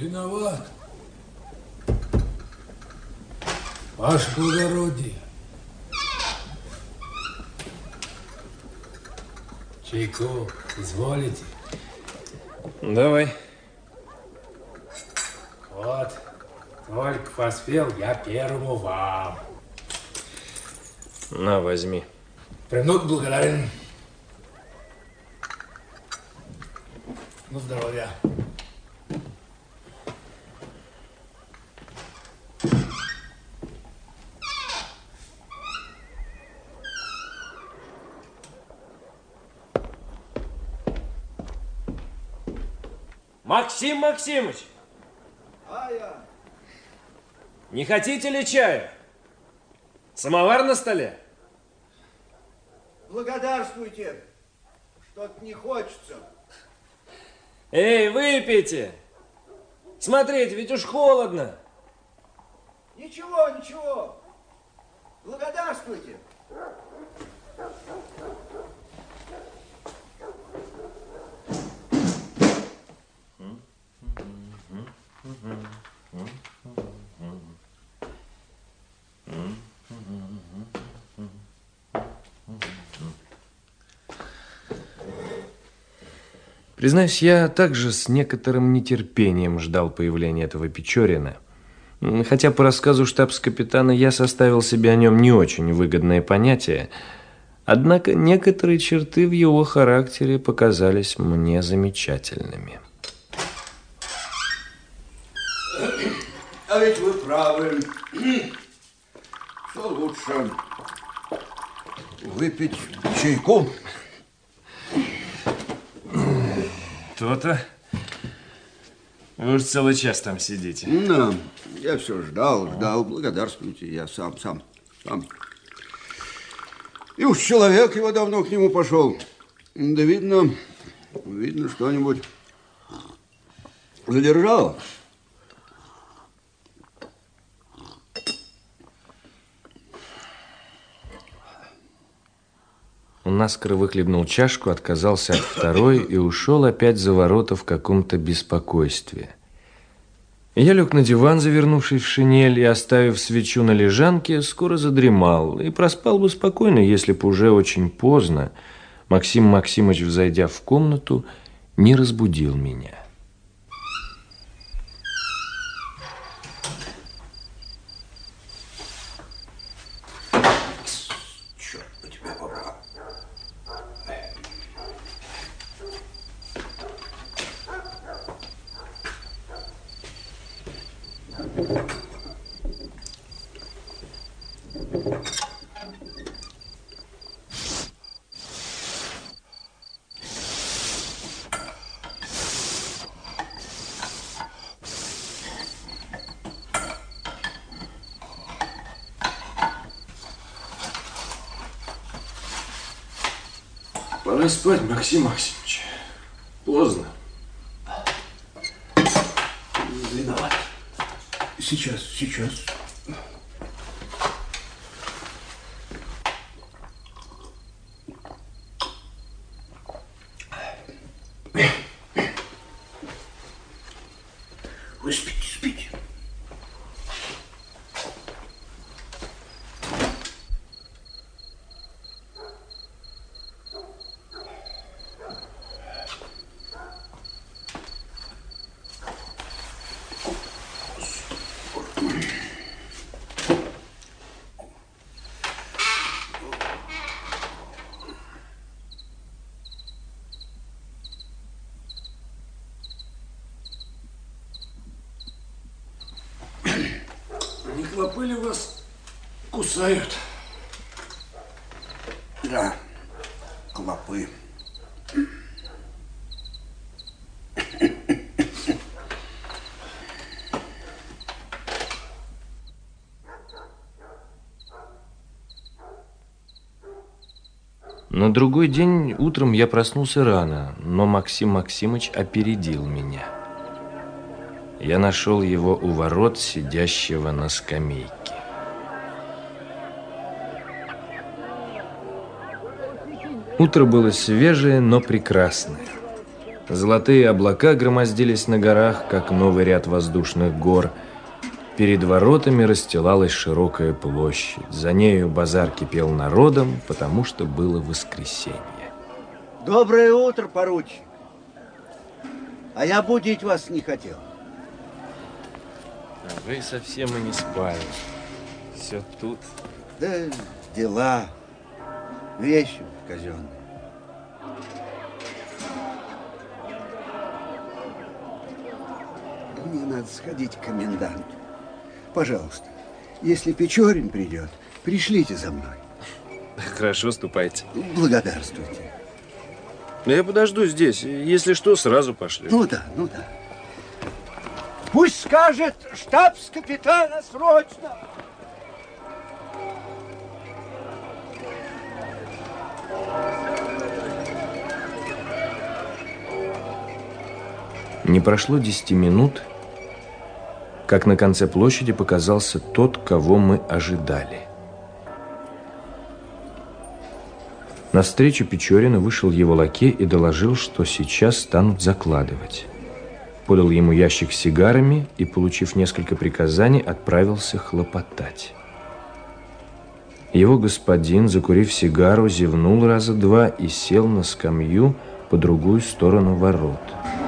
Виноват. Ваше благородие. Чайку изволите? Давай. Вот, только поспел я первому вам. На, возьми. Премного благодарен. Ну, здоровья. Максим Максимыч! Не хотите ли чаю? Самовар на столе? Благодарствуйте. Что-то не хочется. Эй, выпейте! Смотрите, ведь уж холодно. Ничего, ничего. Благодарствуйте. Признаюсь, я также с некоторым нетерпением ждал появления этого Печорина. Хотя по рассказу штабс-капитана я составил себе о нем не очень выгодное понятие, однако некоторые черты в его характере показались мне замечательными. А ведь вы правы. Что лучше, выпить чайку? То-то. Вы уж целый час там сидите. Да, я все ждал. Благодарствуйте, я сам. И уж человек его давно к нему пошел. Да видно, что-нибудь задержало. Он наскоро выхлебнул чашку, отказался от второй и ушел опять за ворота в каком-то беспокойстве. Я лег на диван, завернувшись в шинель, и, оставив свечу на лежанке, скоро задремал и проспал бы спокойно, если бы уже очень поздно Максим Максимыч, взойдя в комнату, не разбудил меня. Пора спать, Максим Максимович. Поздно. Виноват. Сейчас. Вы спите. Не клопы ли вас кусают? Да, клопы. На другой день утром я проснулся рано, но Максим Максимыч опередил меня. Я нашел его у ворот, сидящего на скамейке. Утро было свежее, но прекрасное. Золотые облака громоздились на горах, как новый ряд воздушных гор. Перед воротами расстилалась широкая площадь. За нею базар кипел народом, потому что было воскресенье. Доброе утро, поручик. А я будить вас не хотел. А вы совсем и не спали. Все тут. Да дела, вещи казенные. Мне надо сходить к коменданту. Пожалуйста, если Печорин придет, пришлите за мной. Хорошо, ступайте. Благодарствуйте. Я подожду здесь. Если что, сразу пошлю. Ну да, ну да. Пусть скажет штабс-капитана срочно. Не прошло 10 минут, как на конце площади показался тот, кого мы ожидали. Навстречу Печорину вышел его лакей и доложил, что сейчас станут закладывать. Подал ему ящик с сигарами и, получив несколько приказаний, отправился хлопотать. Его господин, закурив сигару, зевнул раза два и сел на скамью по другую сторону ворот.